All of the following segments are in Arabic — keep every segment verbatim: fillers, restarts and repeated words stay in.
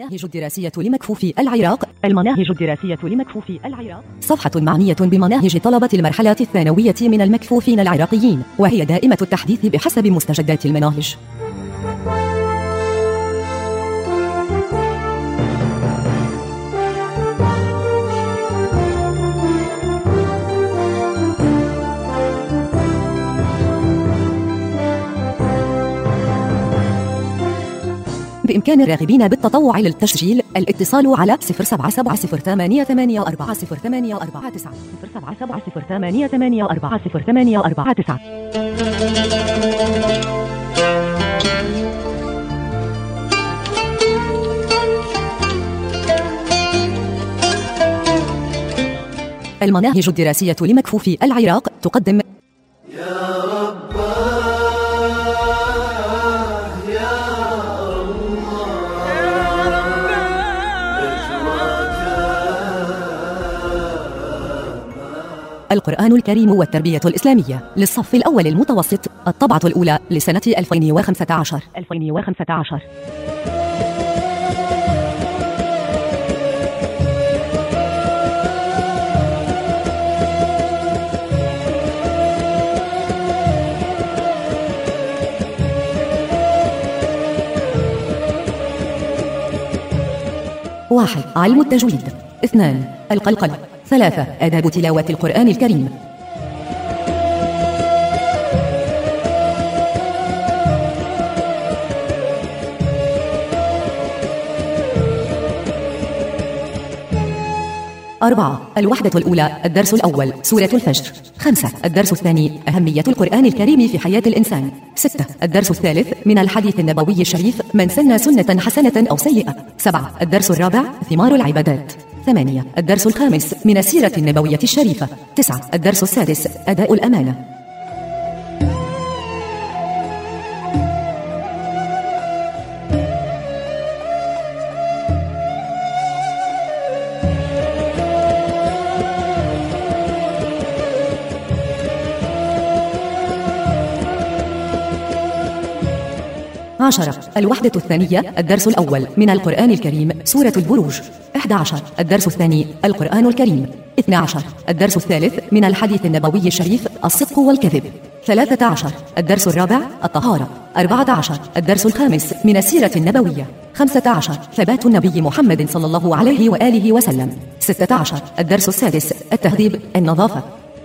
المناهج الدراسية لمكفوفي العراق. المناهج الدراسية لمكفوفي العراق صفحة معنية بمناهج طلبة المرحلة الثانوية من المكفوفين العراقيين، وهي دائمة التحديث بحسب مستجدات المناهج. بإمكان الراغبين بالتطوع للتسجيل الاتصال على صفر سبعة سبعة صفر ثمانية ثمانية أربعة صفر ثمانية أربعة تسعة صفر سبعة سبعة صفر ثمانية ثمانية أربعة صفر ثمانية أربعة تسعة. المناهج الدراسية لمكفوفي العراق تقدم يا رب القرآن الكريم والتربية الإسلامية للصف الأول المتوسط، الطبعة الأولى لسنة ألفين وخمسة عشر. ألفين وخمسة عشر. واحد. علم التجويد. اثنان. القلقلة. ثلاثة. آداب تلاوة القرآن الكريم. أربعة. الوحدة الأولى الدرس الأول سورة الفجر. خمسة. الدرس الثاني أهمية القرآن الكريم في حياة الإنسان. ستة. الدرس الثالث من الحديث النبوي الشريف من سن سنة حسنة أو سيئة. سبعة. الدرس الرابع ثمار العبادات. ثمانية. الدرس الخامس من السيرة النبوية الشريفة. تسعة. الدرس السادس أداء الأمانة. عشرة. الوحدة الثانية الدرس الأول من القرآن الكريم سورة البروج. إحدى عشر. الدرس الثاني القرآن الكريم. اثنى عشر. الدرس الثالث من الحديث النبوي الشريف الصدق والكذب. ثلاثة عشر. الدرس الرابع الطهارة. أربعة عشر. الدرس الخامس من السيرة النبوية. خمسة عشر. ثبات النبي محمد صلى الله عليه وآله وسلم. ستة عشر. الدرس السادس التهذيب النظافة.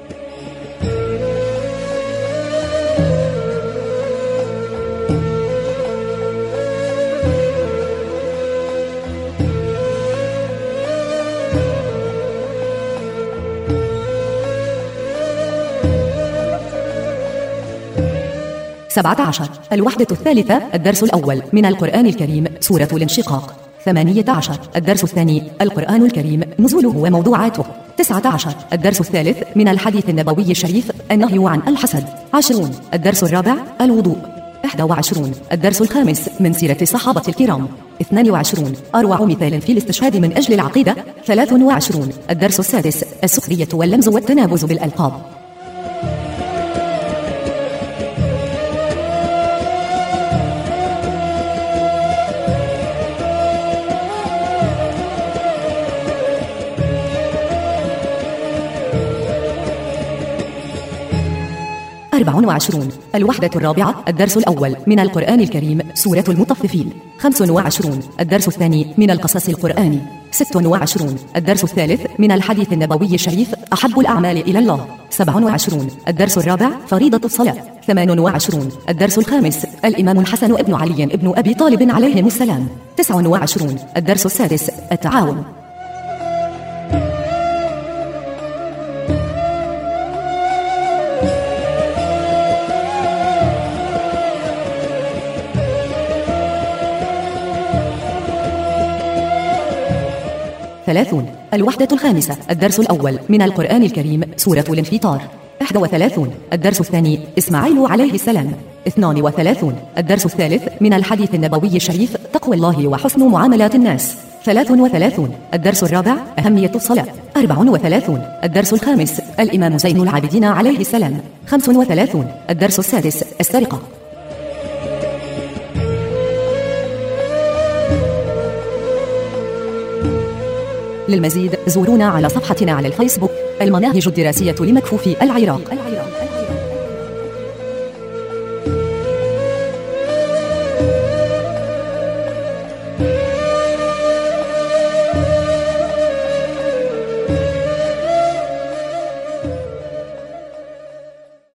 سبعة عشر. الوحدة الثالثة الدرس الأول من القرآن الكريم سورة الانشقاق. ثمانية عشر. الدرس الثاني القرآن الكريم نزوله وموضوعاته. تسعة عشر. الدرس الثالث من الحديث النبوي الشريف النهي عن الحسد. عشرون. الدرس الرابع الوضوء. إحدى وعشرون. الدرس الخامس من سيرة الصحابة الكرام. اثنان وعشرون. أروع مثال في الاستشهاد من أجل العقيدة. ثلاث وعشرون. الدرس السادس السخرية واللمز والتنابز بالألقاب. أربع وعشرون. الوحدة الرابعة الدرس الأول من القرآن الكريم سورة المطففين. خمس وعشرون. الدرس الثاني من القصص القرآني. ست وعشرون. الدرس الثالث من الحديث النبوي الشريف أحب الأعمال إلى الله. سبع وعشرون. الدرس الرابع فريضة الصلاة. ثمان وعشرون. الدرس الخامس الإمام الحسن ابن علي ابن أبي طالب عليهم السلام. تسع وعشرون. الدرس السادس التعاون. ثلاثون. الوحدة الخامسة الدرس الأول من القرآن الكريم سورة الانفطار. إحدى وثلاثون. الدرس الثاني إسماعيل عليه السلام. اثنان وثلاثون. الدرس الثالث من الحديث النبوي الشريف تقوى الله وحسن معاملات الناس. ثلاث وثلاثون. الدرس الرابع أهمية الصلاة. أربع وثلاثون. الدرس الخامس الإمام زين العابدين عليه السلام. خمس وثلاثون. الدرس السادس السرقة. للمزيد زورونا على صفحتنا على الفيسبوك المناهج الدراسية لمكفوفي العراق.